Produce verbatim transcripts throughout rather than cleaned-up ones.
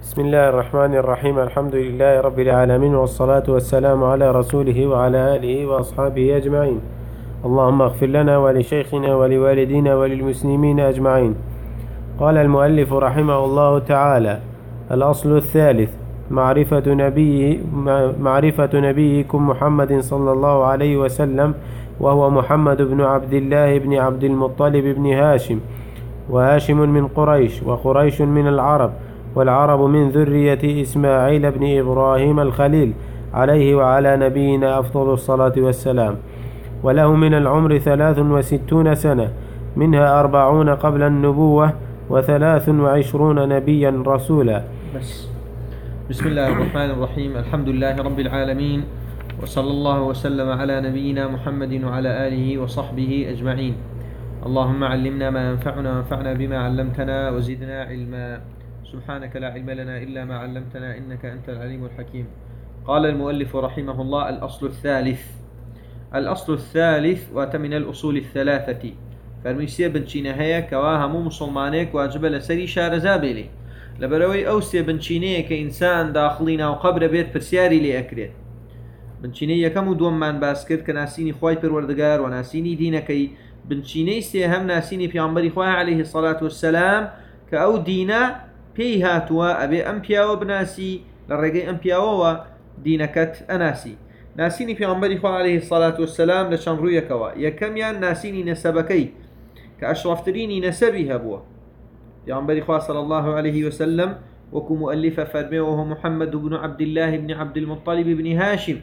بسم الله الرحمن الرحيم. الحمد لله رب العالمين، والصلاة والسلام على رسوله وعلى آله وأصحابه أجمعين. اللهم اغفر لنا ولشيخنا ولوالدينا وللمسلمين أجمعين. قال المؤلف رحمه الله تعالى: الأصل الثالث معرفة نبيه معرفة نبيكم محمد صلى الله عليه وسلم، وهو محمد بن عبد الله بن عبد المطلب بن هاشم، وهاشم من قريش، وقريش من العرب، والعرب من ذرية إسماعيل بن إبراهيم الخليل عليه وعلى نبينا أفضل الصلاة والسلام. وله من العمر ثلاث وستون سنة، منها أربعون قبل النبوة، وثلاث وعشرون نبيا رسولا. بس بسم الله الرحمن الرحيم. الحمد لله رب العالمين، وصلى الله وسلم على نبينا محمد وعلى آله وصحبه أجمعين. اللهم علمنا ما ينفعنا وانفعنا بما علمتنا وزدنا علما. سبحانك لا علم لنا إلا ما علمتنا إنك أنت العليم الحكيم. قال المؤلف رحمه الله: الأصل الثالث. الأصل الثالث وتمن الأصول الثلاثة. فرميسيا بنشينة هي كواها مو مسلمانيك واجب لسري شار زابلي لبروي أوسي بنشينة كإنسان داخلين أو قبر بيت برسياري لأكريت. بنشينة يكمو دوم من باسكت كناسيني خواي پروردگار وناسيني دينكي. بنشينة سيهم ناسيني في عمبري خواي عليه الصلاة والسلام كأو دينا بيهاتوا أبي أمبياو بناسي للرقي أمبياو ودينكت أناسي. ناسيني في عمبري خواي عليه الصلاة والسلام لشان رويا كوا يكميان ناسيني نسبكي كأشرفتريني نسبي هبوا في عمبري خواي صلى الله عليه وسلم وكو مؤلفة فرمي وهو محمد بن عبد الله بن عبد المطلب بن هاشم.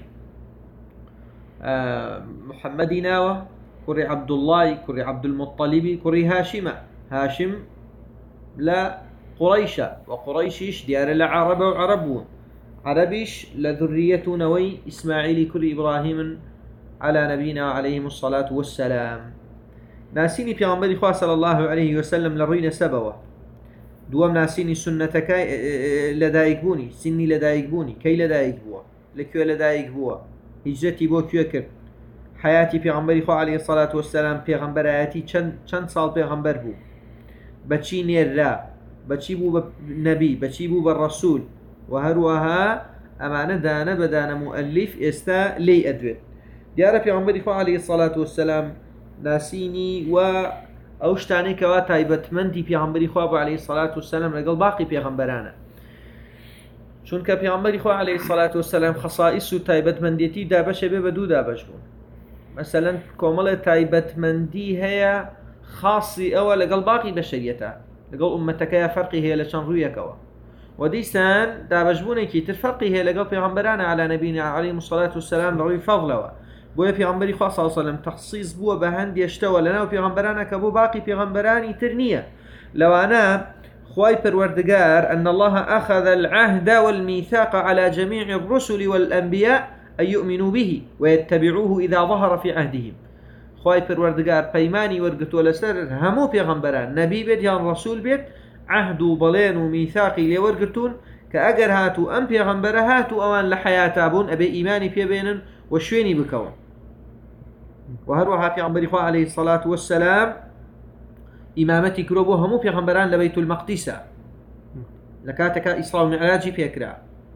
آه محمد ناوة كري عبد الله كري عبد المطلب كري هاشم. هاشم لا قريشة، وقريشيش ديار العرب وعربون، عربيش لذرية نوي إسماعيل كري إبراهيم على نبينا عليهم الصلاة والسلام. ناسيني في عمبري خواه صلى الله عليه وسلم لروين سبوة. دوام ناسيني سنتك لدايك بوني، سني لدايك بوني، كي لدايك بوا، لكيو لدايك بوا، هجرتي بو كيو كرت، حياتي في عمبري خواه عليه الصلاة والسلام پیغمبر آياتي چند سال پیغمبر بو، بچي نير را، بچي بو نبي، بچي بو بالرسول، وهروها أمانة دانا بدانا مؤلف استا لي أدويت. ديارة في عمبري خواه عليه الصلاة والسلام ناسيني و أوشتاني كوا تايبت مندي في عمبري خواه عليه الصلاة والسلام لقل باقي في غمبرانا. چونك في عمبري خواه عليه الصلاة والسلام خصائص تايبت منديتي دابش ببدو دابش بون. مثلا كومل تايبت مندي هي خاصي أول لقل باقي بشريته، لقل أمتك يا فرقي هي لشان رويا كوا. وديسان دابش بوني كي ترفرقي هي لقل في غمبرانا على نبينا عليه الصلاة والسلام لروي فضله. بويا في عمبري خواه صلى الله عليه وسلم تخصيص بوا بهند يشتوى لنا وفي غمبرانا كبو باقي في غمبراني ترنية. لو أنا خواي پروردگار أن الله أخذ العهد والميثاق على جميع الرسل والأنبياء أن يؤمنوا به ويتبعوه إذا ظهر في عهدهم. خواي پروردگار پیماني ورقتو لسر همو في غمبران نبي بيت يان رسول بيت عهدو بلين وميثاقي لورقتون كأجر هاتو أم في غمبر هاتو أوان لحياتابون أبي إيماني في بينن وشويني بكون. وهروها في عمبري خواه عليه الصلاة والسلام إمامتي كروبو همو في غمبران لبيت المقدسة لكاتك إسراء ومعراجي في أكرا.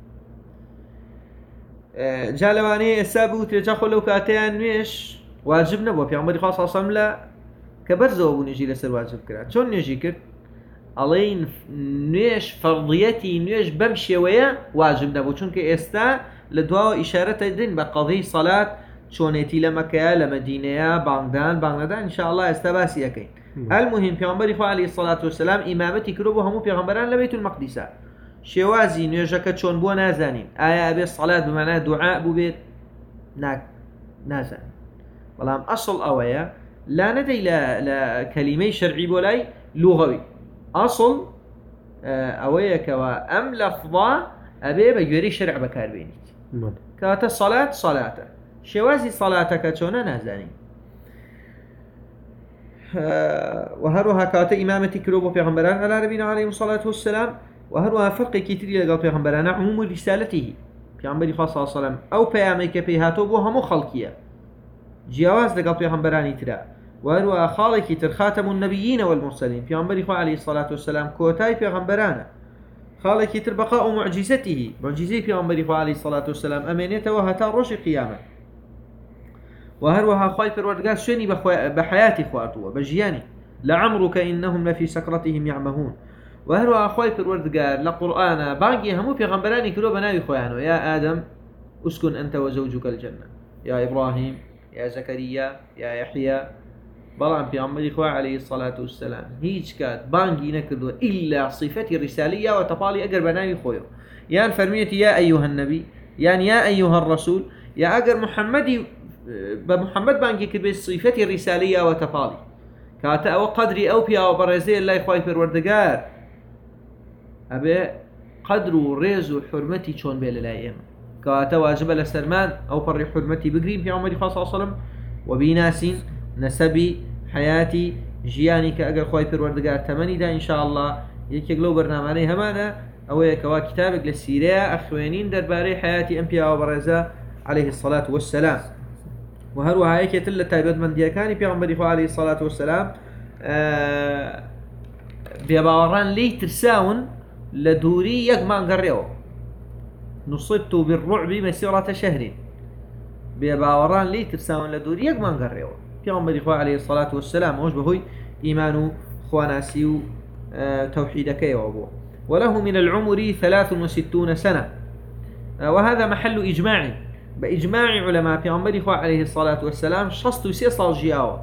جالواني السابو ترجاخو لو كاتيان نيش واجب نبو في عمبري خواه صلى الله عليه وسلم كبرزو أبو نجي لسر واجب كرا. شون نجي كرت علين نيش فرضيتي نيش بمشي ويا واجب نبو چونك استا لدواء إشارة دين بقضي صلاة شونيتي لمكة لمدينة باندان باندان إن شاء الله استباسي أكين. المهم في عمبري خواه عليه الصلاة والسلام إمامتي كروبو همو في غمبران لبيت المقدسة. شوازي نيجاك شون بو نازانين آية أبي الصلاة بمعنى دعاء بو بيت ناك نازان. والله أصل أويا لا ندي لا لا كلمة شرعي بولاي لغوي. أصل أويا كوا أم لفظة أبي بجوري شرع بكار بينيت. كاتا الصلاة صلاة شوازي صلاتك چونه نازاني. وهروها كاتا إمامتي كروبو پیغمبران على نبينا عليه الصلاة والسلام. وهروها فرق كتير لقال پیغمبران عموم رسالته پیغمبري خاص صلى الله عليه وسلم أو پیامك بيهاتو بو همو خلقية جواز لقال پیغمبراني ترى. وهروها خالك تر خاتم النبيين والمرسلين پیغمبري خاص عليه الصلاة والسلام كوتاي پیغمبرانا خالك يتر بقاء معجزته معجزة في عمر عليه الصلاة والسلام أمانته وهتا روش قيامة وهروها خواي پروردگار سوێنی بحياتي خواردووە بجياني لعمرك إنهم لفي سكرتهم يعمهون وهروها خواي پروردگار لقرآن بانقي همو في غنبراني كلو بناوي خوانو يا آدم اسكن أنت وزوجك الجنة يا إبراهيم يا زكريا يا يحيى بلان في عمر إخوة عليه الصلاة والسلام هيج كات بانقي نكردو إلا صفة رسالية وتفالي أقر بناوي خويو يعني فرميتي يا أيها النبي يعني يا أيها الرسول يا أقر محمدي بمحمد بانقي كربي صفة الرسالية وتفالي كاتا أو قدري أو بيا وبرزي الله إخوة پروردگار أبي قدر ريز حرمتي چون بيل الأيام كاتا واجب لسرمان أو بري حرمتي بقريب في عمر صلى الله عليه وسلم وبناس نسبي حياتي جياني كأجر خوي پروردگار تمني دا إن شاء الله يكيقلو برنامجي همانا أو يكوا كتابك للسيرة أخوانين درباري حياتي أنبياء وبرزا عليه الصلاة والسلام وهروها هيك تلا تايبد من ديكاني بيغمبري عليه الصلاة والسلام آه بيباوران لي ترساون لدوري يقمان قريو نصبت بالرعب مسيرة شهر بيباوران لي ترساون لدوري يقمان قريو بيغمبري عليه الصلاة والسلام وش بهوي إيمانو خواناسيو آه توحيدك يوابو وله من العمر ثلاث وستون سنة آه وهذا محل إجماعي بإجماع علماء پیغمبر خوا عليه الصلاة والسلام شصت وسي صال جياوة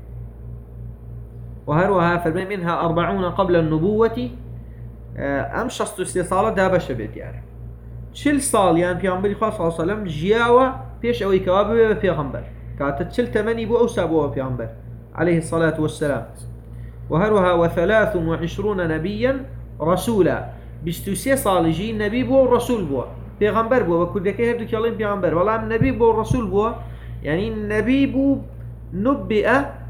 وهروها فرمي منها أربعون قبل النبوة أم شصت وسي صال دابا شبيت يعني چل صال يعني پیغمبر خوا صلى الله عليه وسلم جياوة بيش أوي كواب بيغمبر كانت چل تمني بو أوسا بو پیغمبر عليه الصلاة والسلام وهروها وثلاث وعشرون نبيا رسولا بستوسي صال جي نبي بو رسول بو پیغمبر بو وكردكي هردو كيالين پیغمبر والله من نبي بو رسول بو يعني النبي بو نبئ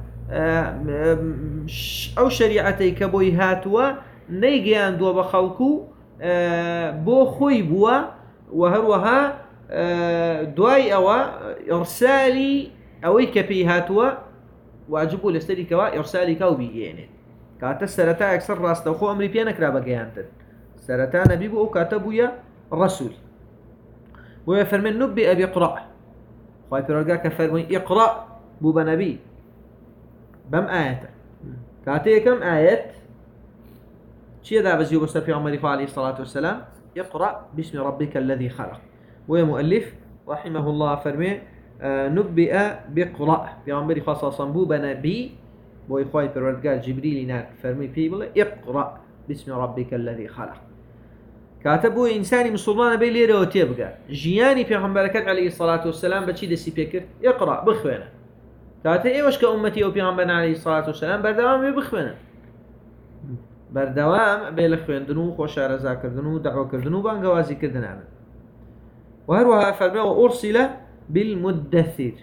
او شريعتي كبوي هاتوا نيجيان دو بخلقو بو خوي بو وهروها دواي او ارسالي اوي كبي هاتوا واجبو لستري كوا ارسالي كو بيجيني كاتا سرتا اكثر راس خو امري بيانا كرا بغيانت سرتا نبي بو كاتبو يا رسول ويفرمن نبئ بيقرأ خواهي برغا كفرمون اقرأ بو بنبي بم آيات كاتي كم آيات شي ذا بزيو بس في عمر عليه الصلاة والسلام اقرأ باسم ربك الذي خلق ويا مؤلف رحمه الله فرمي آه نبئ بقرأ في عمر خاصة بو بنبي بو خواهي برغا جبريل هناك فرمي بيبل اقرأ باسم ربك الذي خلق كاتبو إنساني مسلمان بي ليرة وتيبقى جياني في غنبركات عليه الصلاة والسلام بچي دسي بيكر اقرأ بخوانه كاتب ايوش كأمتي او في غنبرنا عليه الصلاة والسلام بردوام بخوانه بردوام بي لخواندنو خوشا رزا كردنو دعوة كردنو بانقوازي كردن عمل وهروها فرمي وأرسل بالمدثر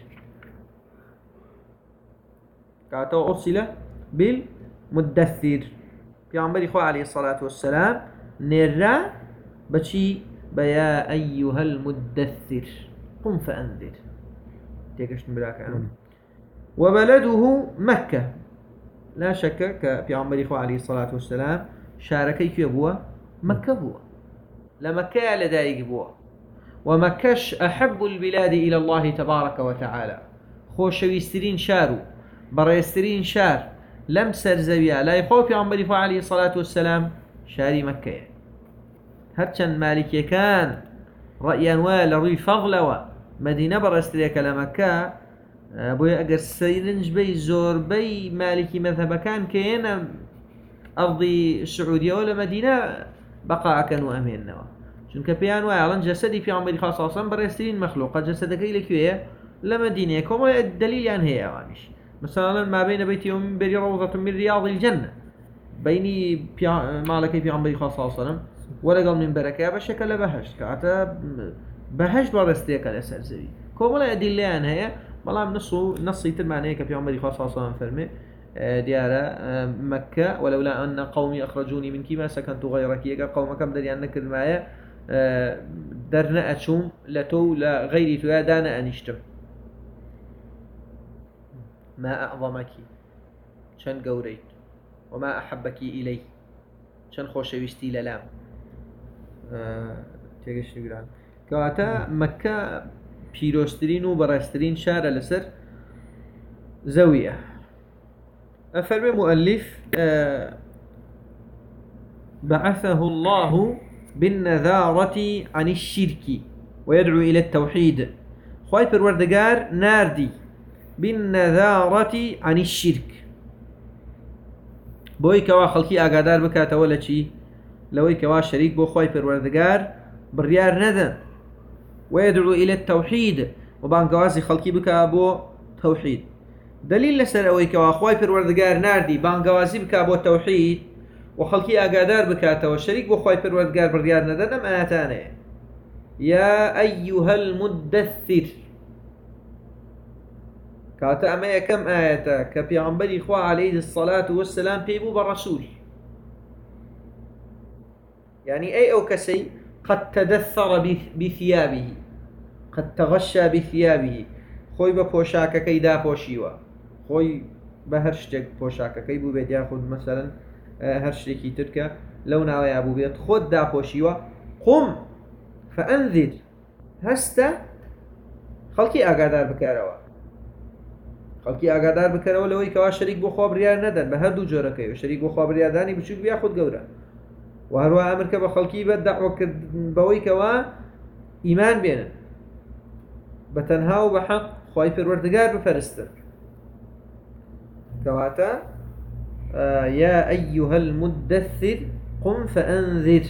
كاتب أرسل بالمدثر في غنبري خواه عليه الصلاة والسلام نرى بشي بيا أيها المدثر قم فأنذر تيكشن براك عنه وبلده مكة لا شك في عمر إخوة عليه الصلاة والسلام شاركي في أبوه مكة هو لمكة لدايق أبوه ومكش أحب البلاد إلى الله تبارك وتعالى خوشويسترين شارو بريسترين شار لم سرزويا لا يخوف في عمر إخوة عليه الصلاة والسلام شاري مكة يعني. هرچن مالكي كان رأيان وال روي فضلوا مدينة برستريك لمكة بوي اگر سيرنج بي زور بي مالكي مذهب كان كينا أرضي السعودية ولا مدينة بقاء كانوا أمين نوا چونك بيان وعلن جسدي في عمر خاصة برسترين مخلوقة جسدك إليك ويا لمدينة كما الدليل عن هي وانش مثلا ما بين بيتي ومن بري روضة من رياض الجنة بيني مالكي في عمر خاصة ولا قال من بركة بشكل بهشت كعتا بهشت برستيك الأسر زبي كوملا أدلة عن هي والله نصو نصي ترمانية كفي عمر خاصة صلى فرمي ديارة مكة ولولا أن قومي أخرجوني منك ما سكنت غيرك يقال قومك بدري أنك معايا درنا أشوم لتو لا غيري تو دانا أنشتم ما أعظمك شن قوريت وما أحبك إلي شن خوشويستي للام تێگەشتی گران کەواتە مەککە پیرۆستترین و بەڕێزترین شارە لەسەر زەویە. أفرمي مؤلف آه بعثه الله بالنذارة عن الشرك ويدعو إلى التوحيد. خواهي پروردگار ناردي بالنذارة عن الشرك بوي كوا خلقي آقادار بكاتا ولا چي لوي كوا شريك بو خواهي پروردگار بريار ندن ويدعو إلى التوحيد وبانقوازي خلقي بكا بو توحيد. دليل لسر اوي كوا خواهي پروردگار ناردي بانقوازي بكا بو توحيد وخلقي آقادار بكاتا وشريك بو خواهي پروردگار بريار ندن ام آتاني يا أيها المدثر كاتا أما كم آية كبيعنبري إخوة عليه الصلاة والسلام بيبو بالرسول يعني أي أو كسي قد تدثر بثيابه قد تغشى بثيابه خوي بپوشاكا كيدا پوشيوا خوي بهرشتك پوشاكا كيبو بيت ياخد مثلا هرشتكي تركا لو ناوي أبو بيت خد دا پوشيوا قم فأنذر هستا خلقي آقادار بكاروا خلقي آقادار بكاروا لوي كوا شريك بو خواب ريار ندن بهردو جوركي وشريك بو خواب ريار داني بچوك بياخد قورا وهروا أمرك بخلقي بدعوة بوي كوا إيمان بينا بتنهاو بحق خواهي پروردگار بفرستن كواتا آه يا أيها المدثر قم فأنذر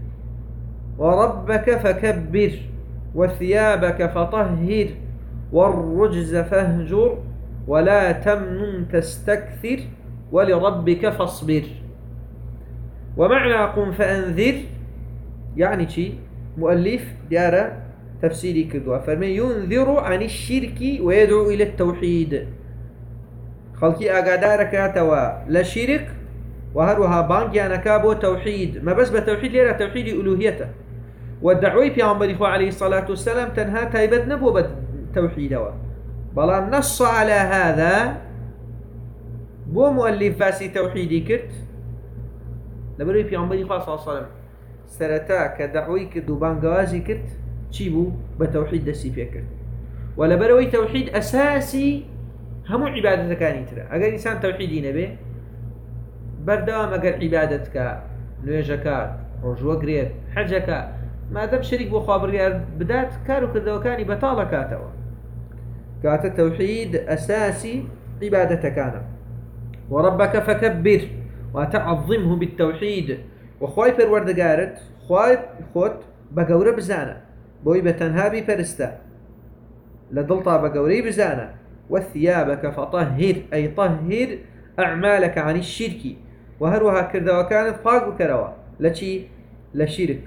وربك فكبر وثيابك فطهر والرجز فاهجر ولا تمنن تستكثر ولربك فاصبر. ومعنى قم فأنذر يعني شي مؤلف ديارة تفسيري كدوا فرمي ينذر عن الشرك ويدعو إلى التوحيد خلقي أقادارك توا لا شرك وهروها بانك يعني كابو توحيد ما بس بتوحيد ليرة توحيد ألوهيته والدعوي في عمر إخوة عليه الصلاة والسلام تنهى تايبت نبو بالتوحيد بلا نص على هذا بو مؤلف فاسي توحيدي كرت لبروي في عمر إخوة صلى الله عليه وسلم سرتا كدعوي كردو بانقوازي كرت تشيبو بتوحيد دسي فيه كرت ولا بروي توحيد أساسي همو عبادة كاني ترى أقل إنسان توحيدي نبي بردوام أقل عبادتك نويجكات رجوة حجك ما دام شريك بو خابر بدات كارو كردو كاني بطالة كاتوا كات التوحيد أساسي عبادة كان. وربك فكبر وتعظمه بالتوحيد وخواي پروردگارت خواي خود بقورة بزانا بوي بتنهابي فرستا لدلطا بقوري بزانا وثيابك فطهر أي طهر أعمالك عن الشرك وهروها كردوا كانت فاق بكروا لشي لشرك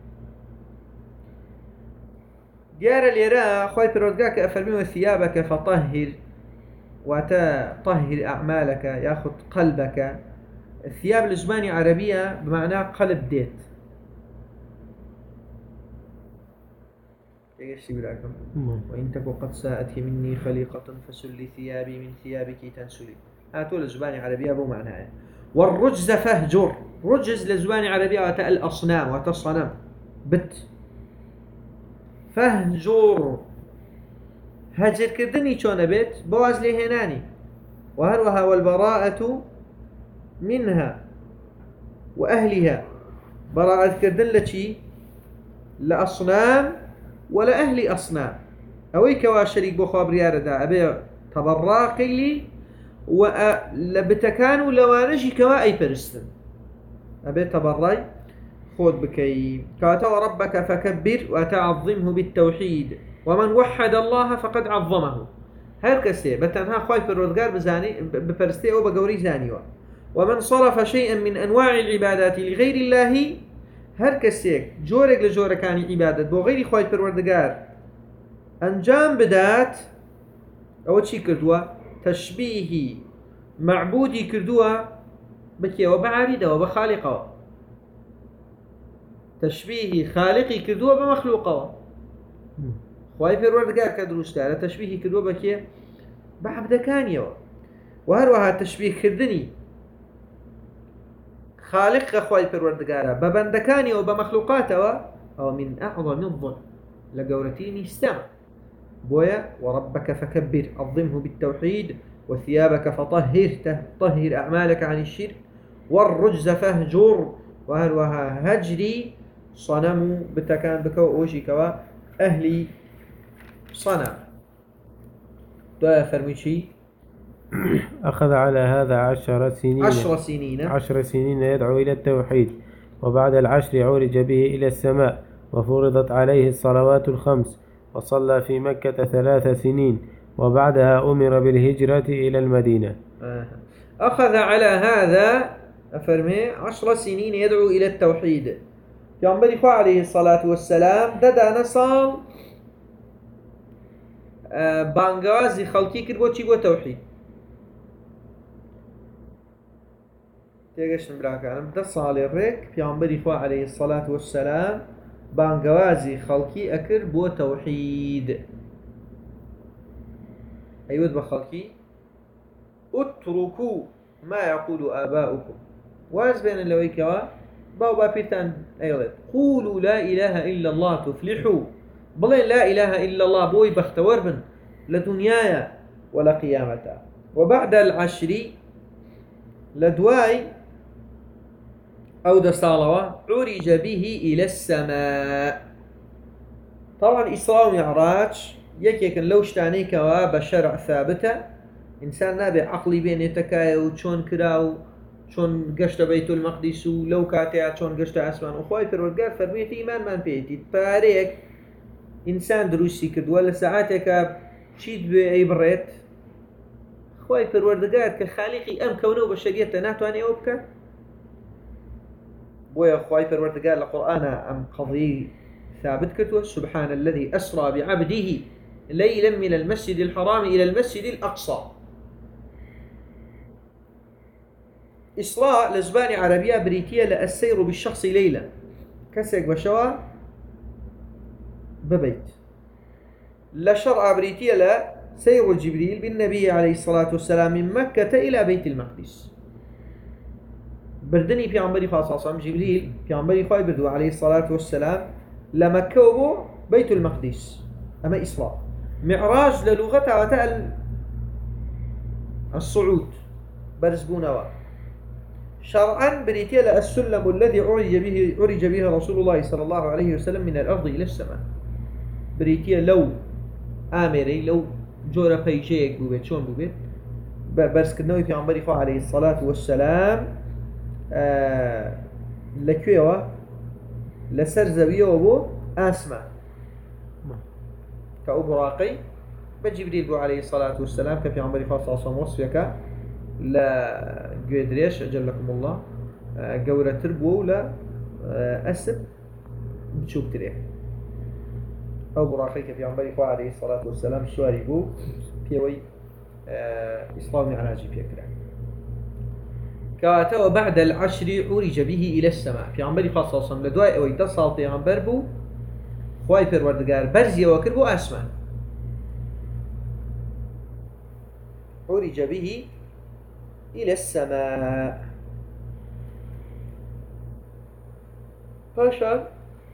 ديار اليراء خواهي برودقاك أفرمي ثيابك فطهر واتا طهر أعمالك ياخذ قلبك. الثياب الزباني عربية بمعنى قلب ديت وإن تكو قد ساءتك مني خليقة فسل ثيابي من ثيابك تنسلي هاتو الزباني عربية بو معناه. والرجز فهجر رجز لزباني عربية واتا الأصنام واتا الصنم بت فهجر هجر كردني شون بيت بواز لهناني وهروها والبراءة منها وأهلها براءة كردن لشي لأصنام ولا أهل أصنام أوي كوا شريك بو خواب ريار دا أبي تبراقي لي ولبتكانوا لوانجي كوا أي برستن أبي تبراي خود بكي كاتا وربك فكبر وتعظمه بالتوحيد ومن وحد الله فقد عظمه هر كسي بتنها خواي پروردگار بزاني بپرستي او بقوري زانيوا. ومن صرف شيئا من انواع العبادات لغير الله هر كسي جورك لجوركاني عبادت بو غير خواي پروردگار انجام بدات او چي كردوا تشبيه معبودي كردوا بكي وبعابده وبخالقه تشبيه خالقي كردوا بمخلوقه خواهي پروردگار كدروشتا تشبيه كردوا بكي بعبدكانيوا وهروها تشبيه كردني خالق خواهي پروردگارا ببندكانيوا وبمخلوقاته أو من أعظم الظلم لقولتين استمع بويا وربك فكبر عظمه بالتوحيد وثيابك فطهر طهر أعمالك عن الشرك والرجز فهجر وهل وها هجري صنم بتكان بكو أوشي كوا أهلي صنم دعا فرميشي أخذ على هذا عشر سنين عشر سنين عشر سنين يدعو إلى التوحيد، وبعد العشر عرج به إلى السماء وفرضت عليه الصلوات الخمس، وصلى في مكة ثلاث سنين، وبعدها أمر بالهجرة إلى المدينة. أخذ على هذا أفرمي عشر سنين يدعو إلى التوحيد. ينبغي عليه الصلاة والسلام ددا نصال بانغازي خلقي كربو چي بو توحيد تيجشن براكانم ده صالي الريك ينبغي عليه الصلاة والسلام بانغازي خلقي أكر بو توحيد. أيود بخلقي اتركوا ما يقول آباؤكم واز بين اللويكوا باو بابيتان أيضا قولوا لا إله إلا الله تفلحوا بلين لا إله إلا الله بوي بختور بن لدنيايا ولا قيامتا. وبعد العشر لدواي أو دسالوا عرج به إلى السماء. طبعا إسراء ومعراج يكيكن لو اشتانيكوا بشرع ثابتة إنسان نابع عقلي بين يتكايا وشون كراو شون قشت بيت المقدس ولو كاتيا شون قشت أسمان وخواي فرورقار فرميت إيمان من بيتي باريك إنسان دروسي كرد ولا ساعاتك شيد بأي بريت خواي فرورقار كخالقي أم كونه بشرية ناتواني أوبك بويا خواي فرورقار لقرآن أم قضي ثابت كتوه سبحان الذي أسرى بعبده ليلا من المسجد الحرام إلى المسجد الأقصى. إسراء لزبان عربية بريتية للسير بالشخص ليلا كسيك بشوا ببيت لشرع بريتية لسير جبريل بالنبي عليه الصلاة والسلام من مكة إلى بيت المقدس. بردني في عمبري خاصة جبريل في عمبري خواي بردو عليه الصلاة والسلام لمكة وبو بيت المقدس. أما إسراء معراج للغة وتأل الصعود برزبونوا شرعا بريتيا السلم الذي عرج به عرج به رسول الله صلى الله عليه وسلم من الأرض إلى السماء. بريتيا لو آمري لو جورا بيجيك بوبيت شون بوبيت برز كنوي في عمبري خو عليه الصلاة والسلام آه لكيوا لسر زاوية وبو أسمع كأبراقي بجبريل بو عليه الصلاة والسلام كفي عمري خاصة صلى وصفك لا قدريش أجلكم الله قورة تربو لا أسب بتشوف تريح أو براقي كفي عمري خاصة عليه الصلاة والسلام سواري بو بيوي إسلامي عناجي فيكرا كاتوا بعد العشر عرج به إلى السماء في عمري خاصة صلى لدواء ويتصال في عمبر بو خواي پروردگار برزي وكربو أسمان عرج به إلى السماء. فاشا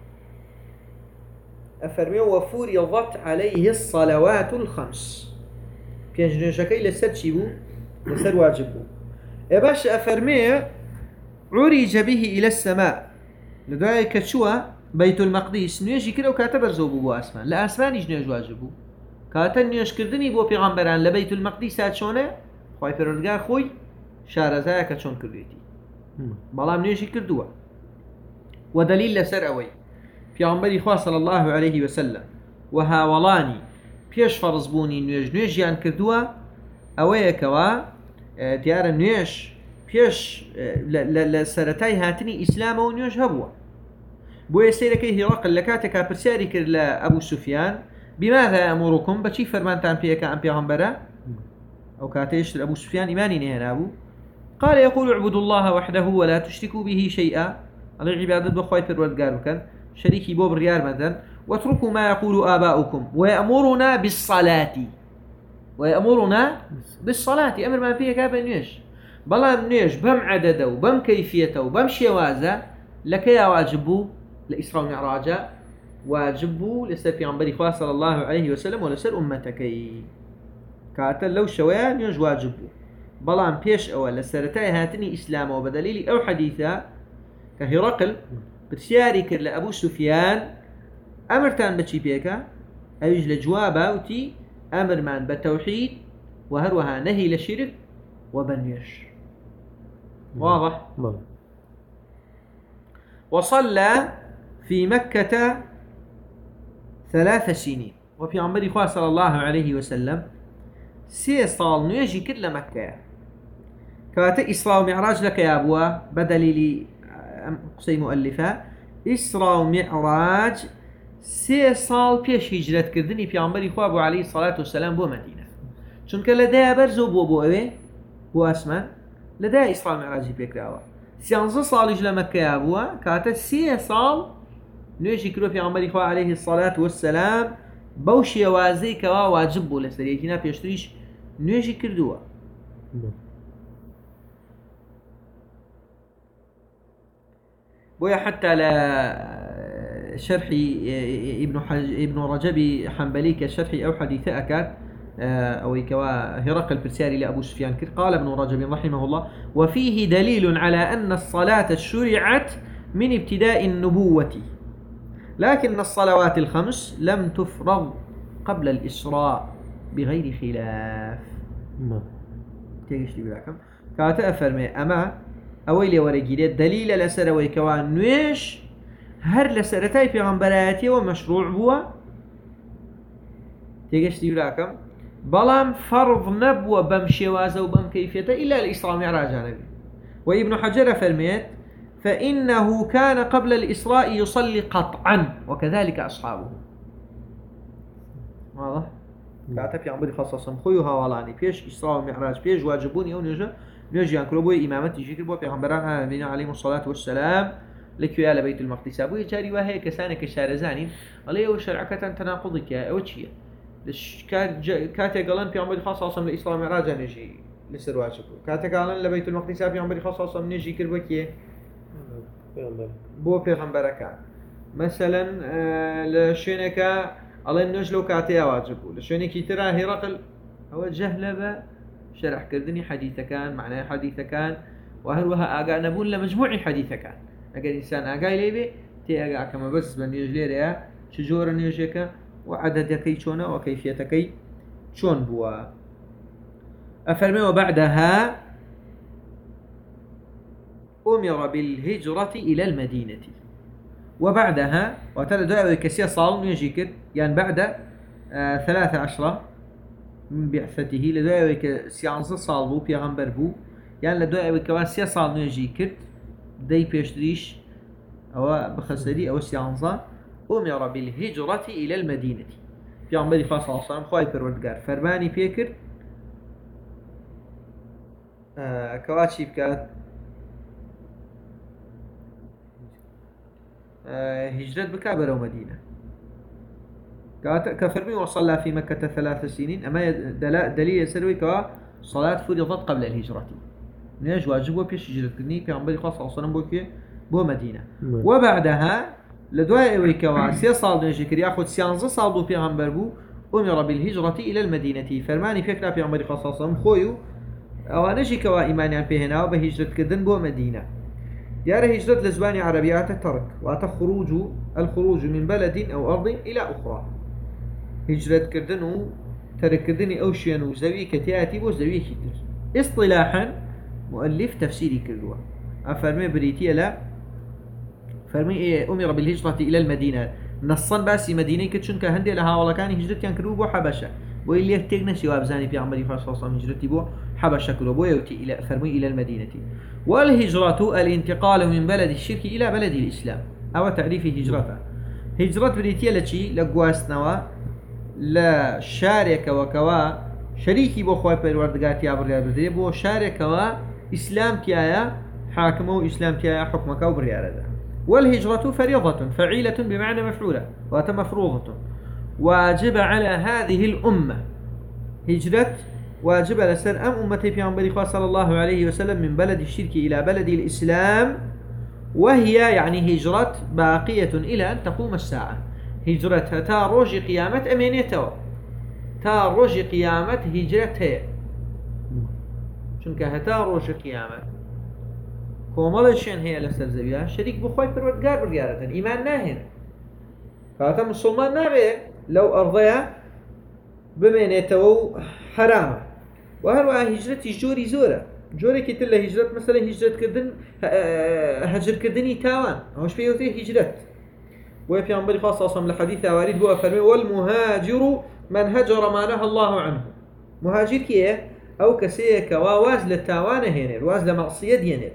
أفرمي وفرضت عليه الصلوات الخمس بينجنشكي لسر شيبو لسر واجبو إباش أفرمي عرج به إلى السماء لدعي كتشوى بيت المقدس نيجي كده وكاتب رزوبو بو أسمان لا أسمانيش نيج واجبو كاتن نيج كردني بو پیغمبران لبيت المقدس هاتشونه خواهي پروردگار خوي شارزايا كتشون كرديتي بلام نيجي كردوا ودليل لسر اوي پیغمبري خواه صلى الله عليه وسلم وهاولاني پیش فرض بوني نيج نيج يان كردوا اوي كوا ديار نيج پیش لسرتاي هاتني اسلام ونيج هبوا بو يسيركي هرقل لكاتك برساري كر لأبو سفيان بماذا يأمركم بشي فرمانتان فيك أم بيغمبرا أو كاتيش لأبو سفيان إيماني نهنا أبو قال يقول اعبدوا الله وحده ولا تشركوا به شيئا العبادة بخواي پروردگار كان شريكي بوب ريار مدن واتركوا ما يقول آباؤكم ويأمرنا بالصلاة ويأمرنا بالصلاة أمر ما فيك أبا نيش بلا نيش بم عدده وبم كيفيته وبم شوازه لك يا واجبو لإسراء ومعراجة واجب لسر في عمبري خواه صلى الله عليه وسلم ولسر أمتكي كاتا لو شوية نيوج واجب بلان بيش أول لسرتاي هاتني إسلام وبدليل أو حديثة كهرقل بتشاري كر لأبو سفيان أمرتان بتشي بيكا أيج لجوابا وتي أمر من بتوحيد وهروها نهي لشرك وبنيش واضح؟ نعم. وصلى في مكة ثلاث سنين وفي عمر إخوة صلى الله عليه وسلم سي صال نيجي كل مكة كاتا إسراء ومعراج لك يا أبوه بدليل قصي مؤلفة إسراء ومعراج سي صال بيش هجرة كردني في عمر إخوة أبو عليه الصلاة والسلام بو مدينة چونك لدى برزو بو بو أوي بو أسمان لدى إسراء ومعراج بيكراوه سيانزا صالج لمكة يا أبوه كاتا سي صال نيجي كرو في عمر إخوة عليه الصلاة والسلام بوشي وازي كوا واجب لسريكينا بيشتريش نيجي كردوه بويا حتى لا شرحي ابن حج ابن رجب حنبلي كشرحي أو حديثة أكاد أو كوا هرقل البرسياري لأبو سفيان كر قال ابن رجب رحمه الله وفيه دليل على أن الصلاة شرعت من ابتداء النبوة لكن الصلوات الخمس لم تفرض قبل الإسراء بغير خلاف نعم. تيجي لي بلاكم كاتا أفرمي أما أويلي ورقيلي دليل لسر ويكوان نويش هر لسرتاي پیغمبراتي ومشروع بوا تيجي لي بلاكم بلام فرض نبوة بمشيوازة وبم كيفيته إلا الإسراء معراج نبي وابن حجر فرميت فإنه كان قبل الإسراء يصلي قطعا وكذلك أصحابه واضح؟ كاتب في عمري خاصة خويها والاني بيش إسراء ومعراج بيش واجبوني أو نجا نجي ينكروا بوي إمامة يجيك بوي پیغمبران آمين عليهم الصلاة والسلام لكي على بيت المقدس بوي جاري وهي كسانة كشارزانين عليه وشرعكة تناقضك أو تشيه لش كاتي قالن في عمري خاصة الإسراء ومعراج نجي لسر واجب كاتي قالن لبيت المقدس في عمري خاصة نجي كربكيه بو پیغمبرك مثلا لشينك الله نجلو كاتيا واجبو لشينك ترى هرقل هو جهلبه شرح كردني حديث كان معناه حديث كان وهروها اقا نبون لمجموع حديث كان اقا انسان اقا ليبي تي اقا كما بس بن يجليريا شجور نيجيكا وعددكي شونا وكيفيتكي شون بوا افرمي وبعدها أمر بالهجرة إلى المدينة وبعدها وترى دعوة كسير صال يجيكر يعني بعد آه ثلاثة عشرة من بعثته لدعوة كسيانس صال بو بيغمبر بو يعني لدعوة كسير صال يجيكر دي بيشتريش أو بخسري أو سيانسا أمر بالهجرة إلى المدينة بيغمبر صلى الله عليه وسلم خواهي پروردگار فرماني بيكر آه كواتشي بكات هجرت بكابر ومدينة كفرمي وصلى في مكة ثلاث سنين أما دليل سروي كوا صلاة فرضت قبل الهجرة نيج واجب وبيش هجرت كني في عمبري خاصة صلى الله عليه وسلم بوكي بو مدينة وبعدها لدواء ويكوا سي صال نيجي كري ياخذ سيانز صال بو في عمبر بو أمر بالهجرة إلى المدينة فرماني فكرة في عمبري خاصة صلى الله عليه وسلم خويو أو نيجي كوا إيمانيان في هنا وبهجرت كدن بو مدينة يارى هجرة لزبان عربيات الترك وتخرج الخروج من بلد أو أرض إلى أخرى هجرة كردنو ترك كردني أو شيء زوي كتياتي بو زوي كتير اصطلاحا مؤلف تفسيري كردوا أفرمي بريتيا لا فرمي إيه أمر بالهجرة إلى المدينة نصا باسي مدينة كتشن كهندي لها ولا كان هجرة كان كردوا بو حبشة بو اللي يهتقنا سواب زاني في عمري صلى الله عليه وسلم هجرتي بو حبشة كردوا بو يوتي إلى فرمي إلى المدينة والهجرة الانتقال من بلد الشرك إلى بلد الإسلام أو تعريف هجرته هجرة بريتيا لشي لقواسنوا لا شارك وكوا شريكي بو خوي پروردگار تيا بريار بدري بو شارك و إسلام تيايا حاكمه إسلام تيايا حكمك وبريار والهجرة فريضة فعيلة بمعنى مفعولة ومفروضة واجب على هذه الأمة هجرة واجب لسر أم أمتي في عمبر صلى الله عليه وسلم من بلد الشرك إلى بلد الإسلام وهي يعني هجرة باقية إلى أن تقوم الساعة هجرتها تا روج قيامة أمينيتها تا روج قيامة هجرتها چونکە هەتا ڕۆژە قیامەت کۆمەڵێکیان هەیە لەسەر زەویە شەریک بۆ خۆی پەروەردگار بڕیارەتەن ئیمان ناهێنن کاتە موسڵمان نابێت لەو ئەڕضەیە بمێنێتەوە و حرامە و هەروەها هیجرەتی جۆری زۆرە جۆرێکی تر لە هیجرەت مەسەلەن هیجرەتکردن هەجرکردنی تاوان ئەوەش پێوتێ هیجرەت بۆیە پێغەمبەری خوا صلی الله علیه و سلم لە حەدیث ئاوارید بۆ ئەفەرمێ والمهاجر من هجر ما نهى الله عنه مهاجر کێیە ئەو کەسەیە کەوا واز لە تاوانە هێنێت واز لە مەعسیەت هێنێت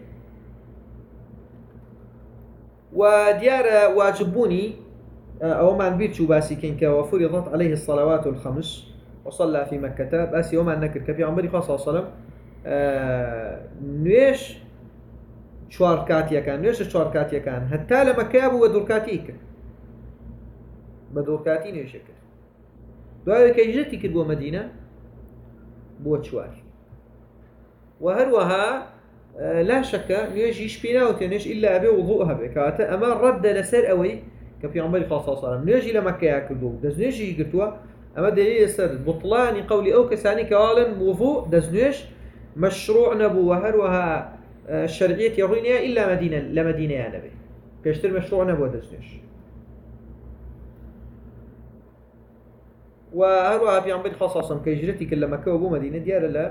و دیارە واجببوونی ئەومان بیر چوو باسی کەین کە وفرضت عليه الصلوات الخمس وصلى في مكة باسی ئەومان نەکرد کە پێغەمبەری خوا صلی الله علیه و سلم نوێژ چوار کاتیەکان نوێژە چوار کاتیەکان هەتا لە مەکەیا بوو بە دوورکاتی کرد بە دوورکاتی نوێژە کرد دوای کە هیجرەتی کرد بۆ مەدینە بۆ چوار و هەروەها لا شەکە نوێژیش پێ ناوتێ نوێژ ئیلا ئەبێ وضوء هەبێ کاتە ئەمە ڕەدە لەسەر ئەوەی کە پێغەمبەری خوا صلی الله علیه و سلم نوێژی لە مەکەیا کردو دەستنوێژی گرتووە ئەمە دلیل لەسەر بوتڵانی قەولی ئەو کەسانی کەواڵن وضوء دەستنوێژ مەشروع نەبوو و هەروەها شەرعیەتی ڕووی نییە ئیلا مەدینە لە مەدینەیە نەبێ پێشتر مەشروع نەبووە دەستنوێژ و هەروەها پێغەمبەری خوا صلی الله علیه و سلم کە هیجرەتی کرد لە مەکەوە بۆ مەدینە دیارە لە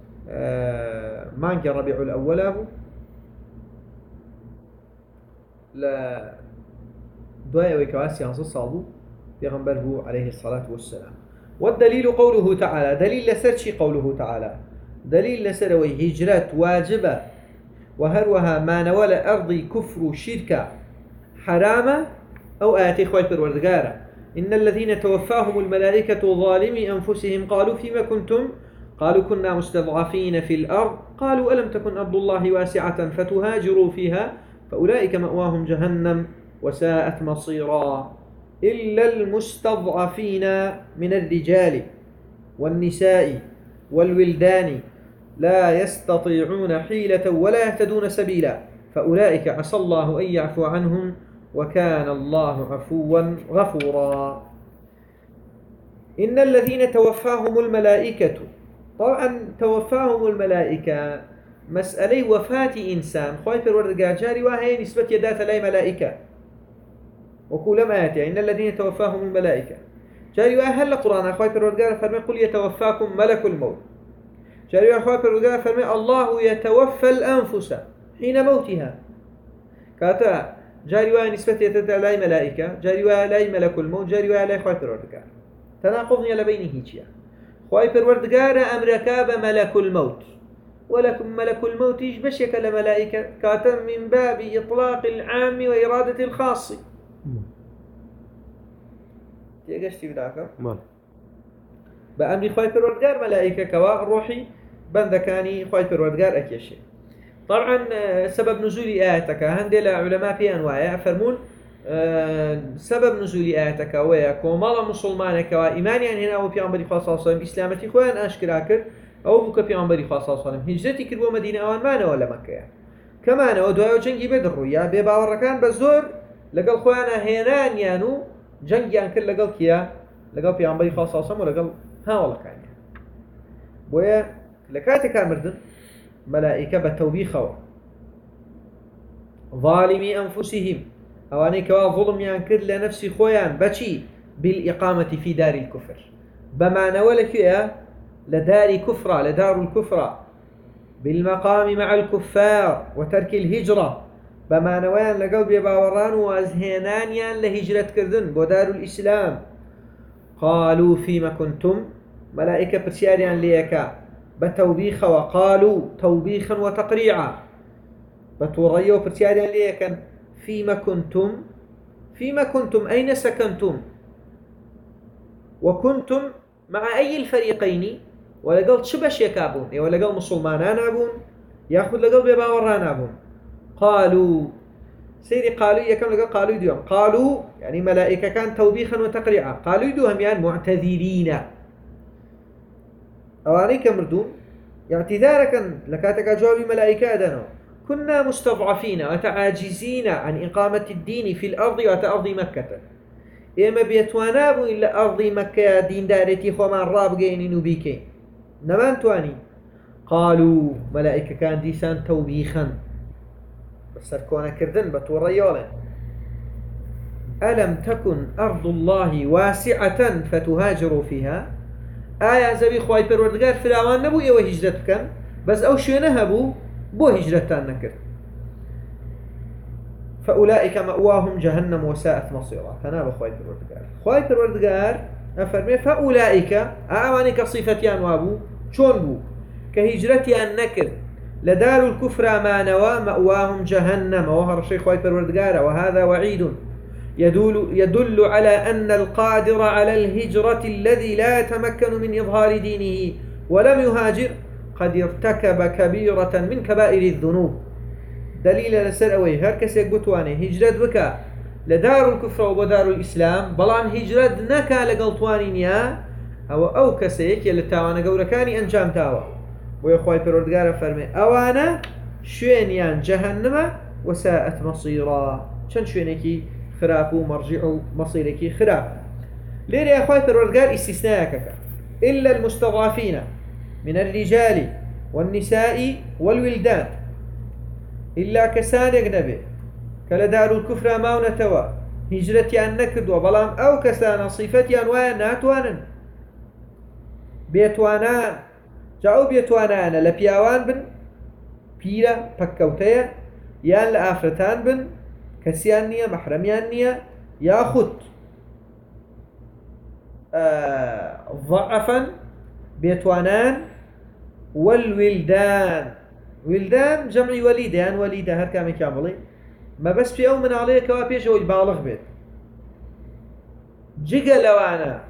مانگی ڕەبیع الأوەلا بوو لە دوای ئەوەی کەوا سیانزە ساڵ بوو پێغەمبەر بوو عليه الصلاة والسلام والدليل قوله تعالى دليل لسر شي قوله تعالى دليل لسر وي هجرات واجبة وهروها ما نول أرض كفر شركة حرامة أو آتي خوي بالوردقارة إن الذين توفاهم الملائكة ظالمي أنفسهم قالوا فيما كنتم قالوا كنا مستضعفين في الأرض قالوا ألم تكن أرض الله واسعة فتهاجروا فيها فأولئك مأواهم جهنم وساءت مصيرا إلا المستضعفين من الرجال والنساء والولدان لا يستطيعون حيلة ولا يهتدون سبيلا فأولئك عسى الله أن يعفو عنهم وكان الله عفوا غفورا إن الذين توفاهم الملائكة طبعا توفاهم الملائكة مسألة وفاة إنسان خوي بالوردقار جاري وهي نسبة يدات لاي ملائكة وكل ما يأتي إن الذين توفاهم الملائكة جاري وهل القرآن أخوي بالوردقار فرمي قل يتوفاكم ملك الموت جاري وأخوي بالوردقار فرمي الله يتوفى الأنفس حين موتها كاتا جاري وهي نسبة يدات لاي ملائكة جاري وهي لاي ملك الموت جاري وهي لاي خوي بالوردقار تناقضني لبينه هيجيا خوي بالوردقار أمريكا بملك الموت ولكم ملك الموت بشك لملائكة كاتا من باب إطلاق العام وإرادة الخاص تيجشتي بداك بأمر خوي بالوردقار ملائكة كوا روحي بندكاني خوي بالوردقار أكيشي طبعا سبب نزول آياتك هندي علماء في أنواع فرمون سبب نزول آياتك ويا كومالا مسلمانك وإيماني عن هنا وفي عمر صلى الله عليه وسلم إسلامتي خوان أشكرا كر أو بك في عمر صلى الله عليه وسلم هجرتي كربو مدينة أوان مانا ولا مكة كمان ودعاء جنگي بدر يا بيبا وركان بزور لقل خوانا هينان يانو جنگي عن كل لقل كيا لقل في عمر صلى الله عليه وسلم ولقل ها والله كان ويا لكاتك مردن ملائكة بتوبيخوا ظالمي أنفسهم أواني كوا ظلم ينكر لنفسي خويان بشي بالإقامة في دار الكفر بما نولك يا لدار كفرة لدار الكفرة بالمقام مع الكفار وترك الهجرة بما نوان لقلب يباوران وازهينانيان لهجرة كردن ودار الإسلام قالوا فيما كنتم ملائكة برسياريان ليكا بتوبيخ وقالوا توبيخا وتقريعا بتوريو برسياريان ليكا فيما كنتم فيما كنتم أين سكنتم وكنتم مع أي الفريقين ولا قلت شبش يكابون ولا قلت مسلمان نابون ياخذ لقلب يباوران نابون قالوا سيري قالوا يكم لقل قالوا يدوهم قالوا يعني ملائكة كان توبيخا وتقريعا قالوا يدوهم يعني معتذرين أوانيك مردون اعتذارك لكاتك جواب ملائكة أدنوا كنا مستضعفين وتعاجزين عن إقامة الدين في الأرض وتأرض مكة ئێمە بێتوانە بووین لە ئەرضی مەککەیە دیندارێتی خۆمان ڕابگەینین و بیکەین نەمانتوانی قالوا مەلائیکەکان دیسان تەوبیخەن بەسەر کۆنەکردن بە تووڕەیۆڵێن ألم تكن أرض الله واسعة فتهاجروا فيها آية زبي خواهي پروردگار فراوان نبو إيوه هجرت بكن بس أو شوينها بو بو هجرتان نكر فأولئك مأواهم جهنم وساءت مصيرا فناب خواهي پروردگار خواهي پروردگار أفرمي فأولئك أعوانك صفتيان وابو شون بو كهجرتيان نكر لدار الكفر ما نوى مأواهم جهنم وهر شيء خواهي پروردگار وهذا وعيد يدل, يدل على أن القادر على الهجرة الذي لا يتمكن من إظهار دينه ولم يهاجر قد ارتكب كبيرة من كبائر الذنوب دليل لسر أوي هر كسي قطواني هجرت بك لدار الكفر ودار الإسلام بلان هجرت نكا لقلطواني نيا أو أو كسيك يلتاوانا قولكاني أنجام تاوا ويخواي پروردگار فرمي أوانا شوينيان جهنم وساءت مصيرا چند شوينيكي خراپ و مرجع و مصيركي خراپ ليري يا أخوي پروردگار استثناءك إلا المستضعفين من الرجال والنساء والولدان إلا كسانك نبي كلدار الكفر ما ونتوا هجرتي أن نكد وبلام أو كسان صفتي أنواع ناتوانا بيتوانا جاءوا بيتوانا لبياوان بن بيرا بكوتيا يان لآفرتان بن كسيان نية محرميان نية ياخد آه ضعفا بيتوانان والولدان ولدان جمع وليدان وليدة هر كامي كاملي ما بس في يوم من عليه كوابيش هو يبالغ بيت جيجا لوانا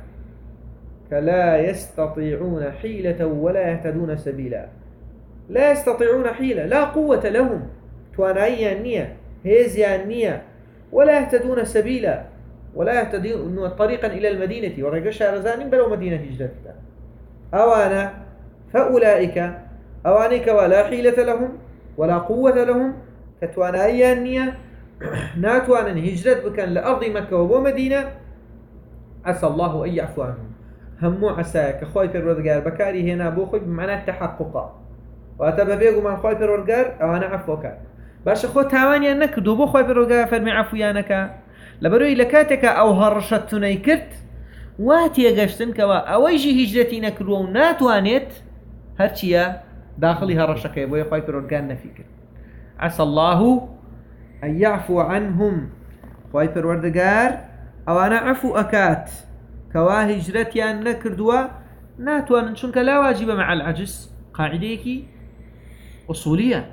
كلا يستطيعون حيلة ولا يهتدون سبيلا لا يستطيعون حيلة لا قوة لهم توانايا نية هيزيا نية ولا يهتدون سبيلا ولا يهتدون طريقا إلى المدينة ورقش رزان بلو مدينة هجرتها أوانا فأولئك أوانيك ولا حيلة لهم ولا قوة لهم كتوانا أيانية ناتوانا هجرت بكان لأرض مكة ومدينة عسى الله أن يعفو عنهم همو عساك خواهي پروردگار بكاري هنا بو خوي بمعنى التحقق واتبا بيقو من خواهي پروردگار أوانا عفوك باش خو تاوانيا نكدو بو خواهي پروردگار فرمي عفويانك لبروي لكاتك أو هرشتني كرت واتي قشتن كوا أويجي هجرتي نكرو وناتوانيت هرچيا داخلي هرشكي بو خواهي پروردگار نفيكر عسى الله أن يعفو عنهم خواهي پروردگار أوانا عفو أكات كوا هجرتيان نكردوا ناتوان چونك لا واجب مع العجز قاعديكي أصولية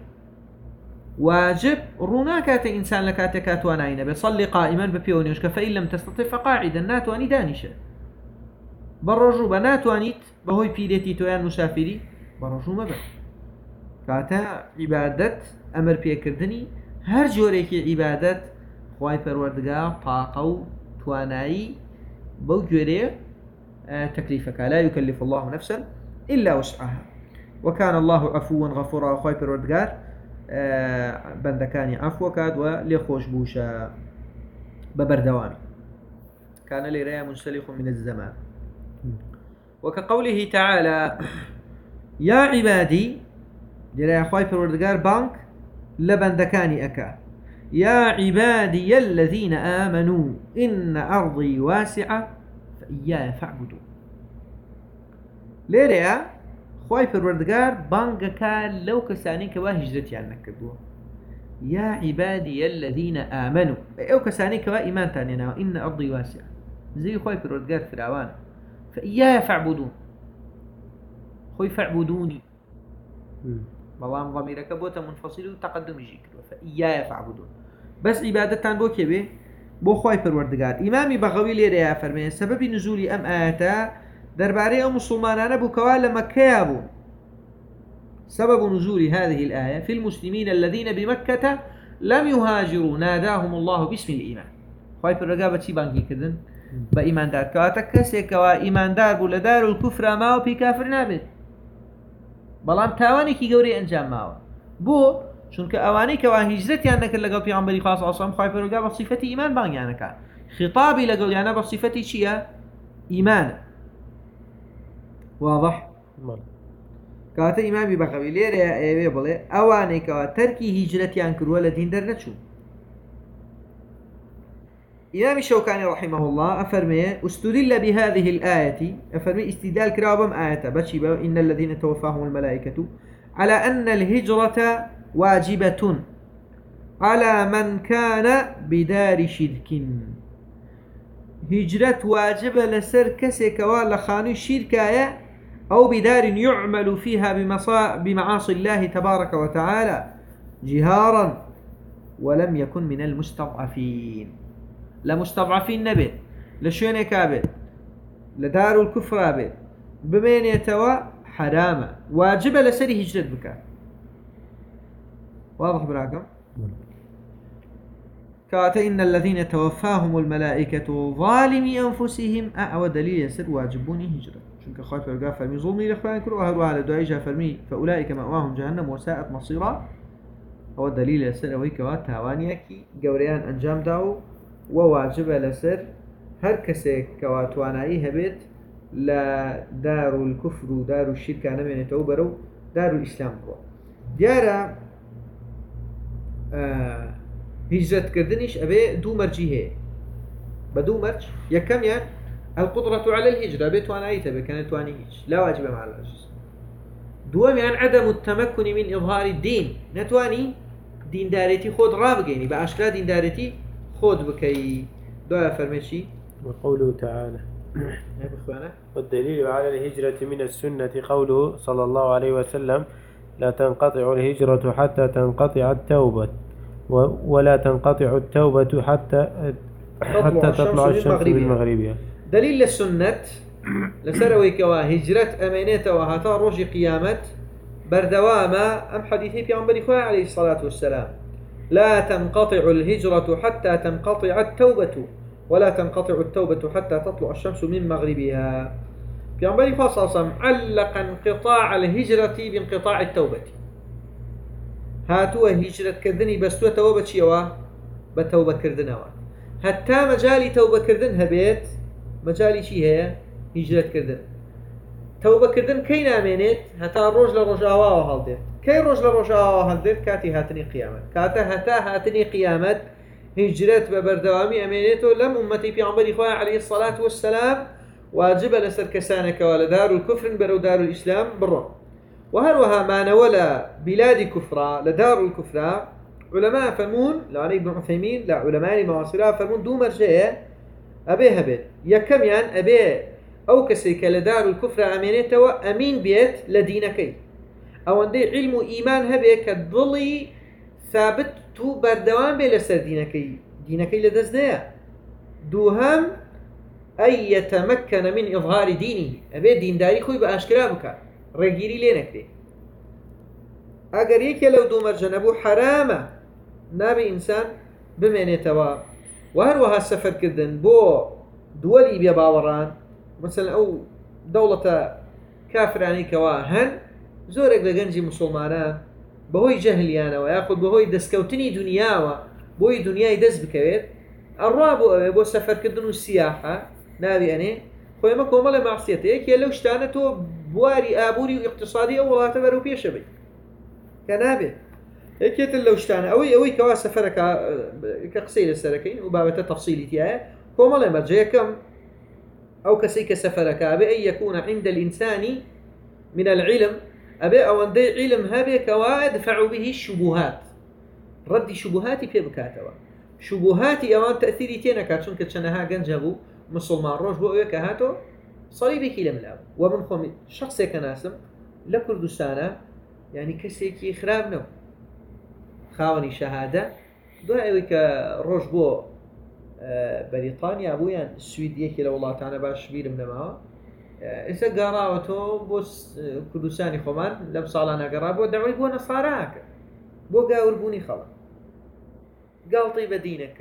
واجب روناكات إنسان لكاتك أتوانين بيصلي قائما ببيونيوشك فإن لم تستطع فقاعدا ناتواني دانشة برجو بناتوانيت بهوي بيدتي تويان مسافري برجو مبا كاتا عبادة أمر بيكردني هر جوريكي عبادة خواهي پروردگار طاقو تواناي بو جوري آه تكليفك لا يكلف الله نفسا إلا وسعها وكان الله عفوا غفورا خواهي پروردگار آه بندكاني عفو كاد وليخوش بوشا ببردوامي كان لريا منسلخ من الزمان وكقوله تعالى يا عبادي لريا خواهي پروردگار بانك لبندكاني أكا يا عبادي الذين آمنوا إن أرضي واسعة فإياي فاعبدوا ليريا خواهي پروردگار بانگكا لو كسانين كوا هجرتي عنك كدوا يا عبادي الذين آمنوا أو كسانين كوا إيمان تانينا إن أرضي واسعة زي خواهي پروردگار فراوان فإياي فاعبدون خواهي فاعبدوني بلان ضميرك بوتا منفصل وتقدم يجيك فإياي فاعبدون بس عبادتان بو كيبه بو خواهي پروردگار إمامي بغوي ليريا فرمي سبب نزول أم آتا درباري أو مسلمان أبو كوال مكة أبو سبب نزول هذه الآية في المسلمين الذين بمكة لم يهاجروا ناداهم الله باسم الإيمان خواهي پروردگار بچي بانكي كدن بإيمان دار كواتك كسي كوا إيمان دار بو لدار الكفر ماو بي كافر نابد بلان تاوانێکی گەورەی ئەنجام ماوە بۆ چونکە ئەوانەی کەوا هیجرەتیان نەکرد لەگەڵ پێغەمبەری خوا صلی الله علیه و سلم خی پەروەردگار بە صیفەتی ئیمان بانگیانەکە خطابي لقل يعني بصفتي شيء إيمان واضح كاتا إمامي بخوي ليرة يا بلي أواني كوا تركي هجرتي عن كروة لدين در نتشو إمام الشوكاني رحمه الله أفرمي استدل بهذه الآية أفرمي استدلال كرابم آية بشي إن الذين توفاهم الملائكة على أن الهجرة واجبة على من كان بدار شرك هجرة واجبة لسر كسك ولا خانو الشركاية أو بدار يعمل فيها بمعاصي الله تبارك وتعالى جهارا ولم يكن من المستضعفين لمستضعفين نبي لشون كابت لدار الكفر بيت بمين يتوى حرامة واجبة لسري هجرة بك واضح براكم كاتا إن الذين توفاهم الملائكة ظالمي أنفسهم أعوى دليل يسر واجبوني هجرة شنك خايف يرقى فرمي ظلمي لإخوان كروا أهلوا على دعيجها فرمي فأولئك مأواهم جهنم وساءت مصيرا هو دليل يسر أويك واتهوانيكي قوريان أنجام داو وواجب لسر هر كسي كواتوانائي هبت لا دار الكفر ودار الشرك نمين توبرو دار الإسلام برو ديارة آه هجرة كردنش أبي دو مرجي هي بدو مرج يكم يعني القدرة على الهجرة بيت وانائي تبي كانت واني هيج لا واجب مع العجز دوام يعني عدم التمكن من إظهار الدين نتواني دين دارتي خود رابقيني بأشكال دين دارتي خود بكي دعاء فرمشي وقوله تعالى والدليل على الهجرة من السنة قوله صلى الله عليه وسلم لا تنقطع الهجرة حتى تنقطع التوبة ولا تنقطع التوبة حتى حتى تطلع الشمس من مغربها دليل السنة لسروي كوا هجرة أمينة وهاتا روج قيامة بردواما أم حديثي في عمر إخوة عليه الصلاة والسلام لا تنقطع الهجرة حتى تنقطع التوبة ولا تنقطع التوبة حتى تطلع الشمس من مغربها في عمر إخوة صلى الله عليه وسلم علق انقطاع الهجرة بانقطاع التوبة هاتوا هجرة كردني بستوى توبة شيوا بتوبة كردنوا حتى مجالي توبة كردن هبيت مجالي شي هي هجرة كردن توبة كردن كي نامينيت هتا الروج لرجاوا وهالديت كي روج لرجاوا وهالديت كاتي هاتني قيامت كاتا هتا هاتني قيامت هجرة ببردوامي أمينيتو لم أمتي في عمر إخوة عليه الصلاة والسلام واجب لسر كسانك ولدار الكفر برو دار الإسلام برا وهروها ما نولا بلاد كفرة لدار الكفرة علماء فرمون لعلي ابن عثيمين لا علماء معاصرة فرمون دو مرجع أبي هبت يكم يعني أبي أو كسيك لدار الكفر أمينته وأمين بيت لدينكي أو عندي علم إيمان هبي كالظلي ثابت تو بردوان بي لسر دينكي دينكي لدزنيا دوهم أي يتمكن من إظهار دينه أبي دين داري خوي بأشكرا بك رجيري لينك أجر يكي لو دو مرجن أبو حرامة نابي إنسان بمعنيتوا وهروها السفر كردن بو دولي بيا باوران مثلا أو دولة كافراني كواهن زورك لجنجي مسلمانان بهوي جهليانا وياخذ بهوي دسكوتني دنياوا بوي دنياي دز بكويت الرابو بو سفر كردن والسياحة نابي أني خوي ما كومل معصيته يكي لو اشتانتو بواري آبوري واقتصادي أو ولا تبرو بيشبي كنابي هيك لو اشتانا أوي أوي كوا سفرك كقصير السركين وبابته تفصيلي تياه كومل مرجع كم أو كسيك سفرك أبي أن يكون عند الإنسان من العلم أبي أو عند علم هبي كوا يدفع به الشبهات رد شبهاتي في بكاتوا شبهاتي أوان تأثيري تينا كاتشون كتشنها جنجبو مسلمان روج بو يكهاتو صليبي كي لملاو ومن خوم شخص كناسم لكردستانا يعني كسيكي خراب نو خاوني شهادة دو أيوك روج بو بريطانيا بويان السويدية كي لو الله تعالى باش بير من معه إذا قراوته بوس كردستاني خمان لم صالنا قرابو دعوني بو نصاراك بو قاور بوني خلا قال طيب دينك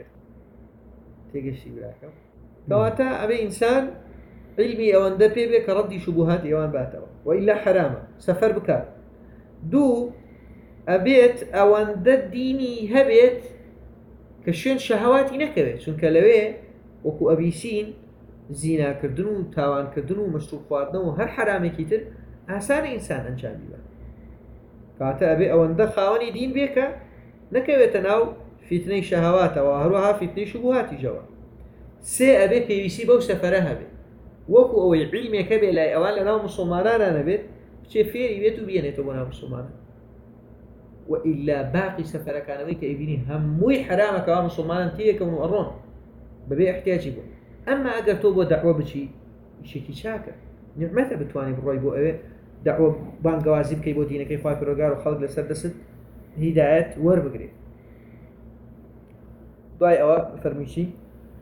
تيجي براكم كواتا أبي إنسان علمي أوان دبي بك ردي شبهات أوان باتوا وإلا حرامة سفر بكار دو أبيت أوان دد ديني هبيت كشين شهواتي نكبت شون كلوه وەکو ئەبیسین زیناکردن و تاوانکردن و مەشروب خواردنەوە و هەر حرامێکی تر ئاسانە ئینسان ئەنجامی بە کاتە ئەبێ ئەوەندە خاوەنی دین بێکە نەکەوێتە ناو فیتنەی شەهەواتەوە هەروەها فیتنەی شوبهاتیشەوە سێ ئەبێ پێویستی بەو سەفەرە هەبێت وەکو ئەوەی عیلمێکە بێ لای ئەوان لە ناو موسڵمانانە نەبێت بچێ فێری بێت و بێنێتەوە بۆ ناو موسڵمانە وئیلا باقی سەفەرەکانەوەی کە ئەیبینی هەمووی حرامەکەوا موسڵمانان تێکەون و ئەڕۆن بەبێ احتیاجی بوو ئەمما ئەگەر تۆ بۆ دەعوە بچی شێکی چاکە نیعمەتە بتوانێت بڕۆی بۆ ئەوێ دعوە بانگەوازی بکەی بۆ دینەکەی خوای پەروەردگار و خەڵک لەسەر دەست هیدایەت وەربگرێت دوای ئەوە فەرمیشی